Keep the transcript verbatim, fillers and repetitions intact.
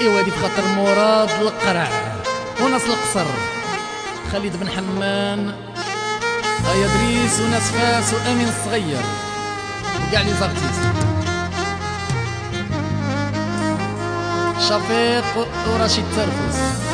ايوا هادي بخاطر مراد القرع وناس القصر، خالد بن حمان، هيا دريس وناس فاس وامين الصغير وكاع لي زارتيست، شفيق ورشيد ترفس.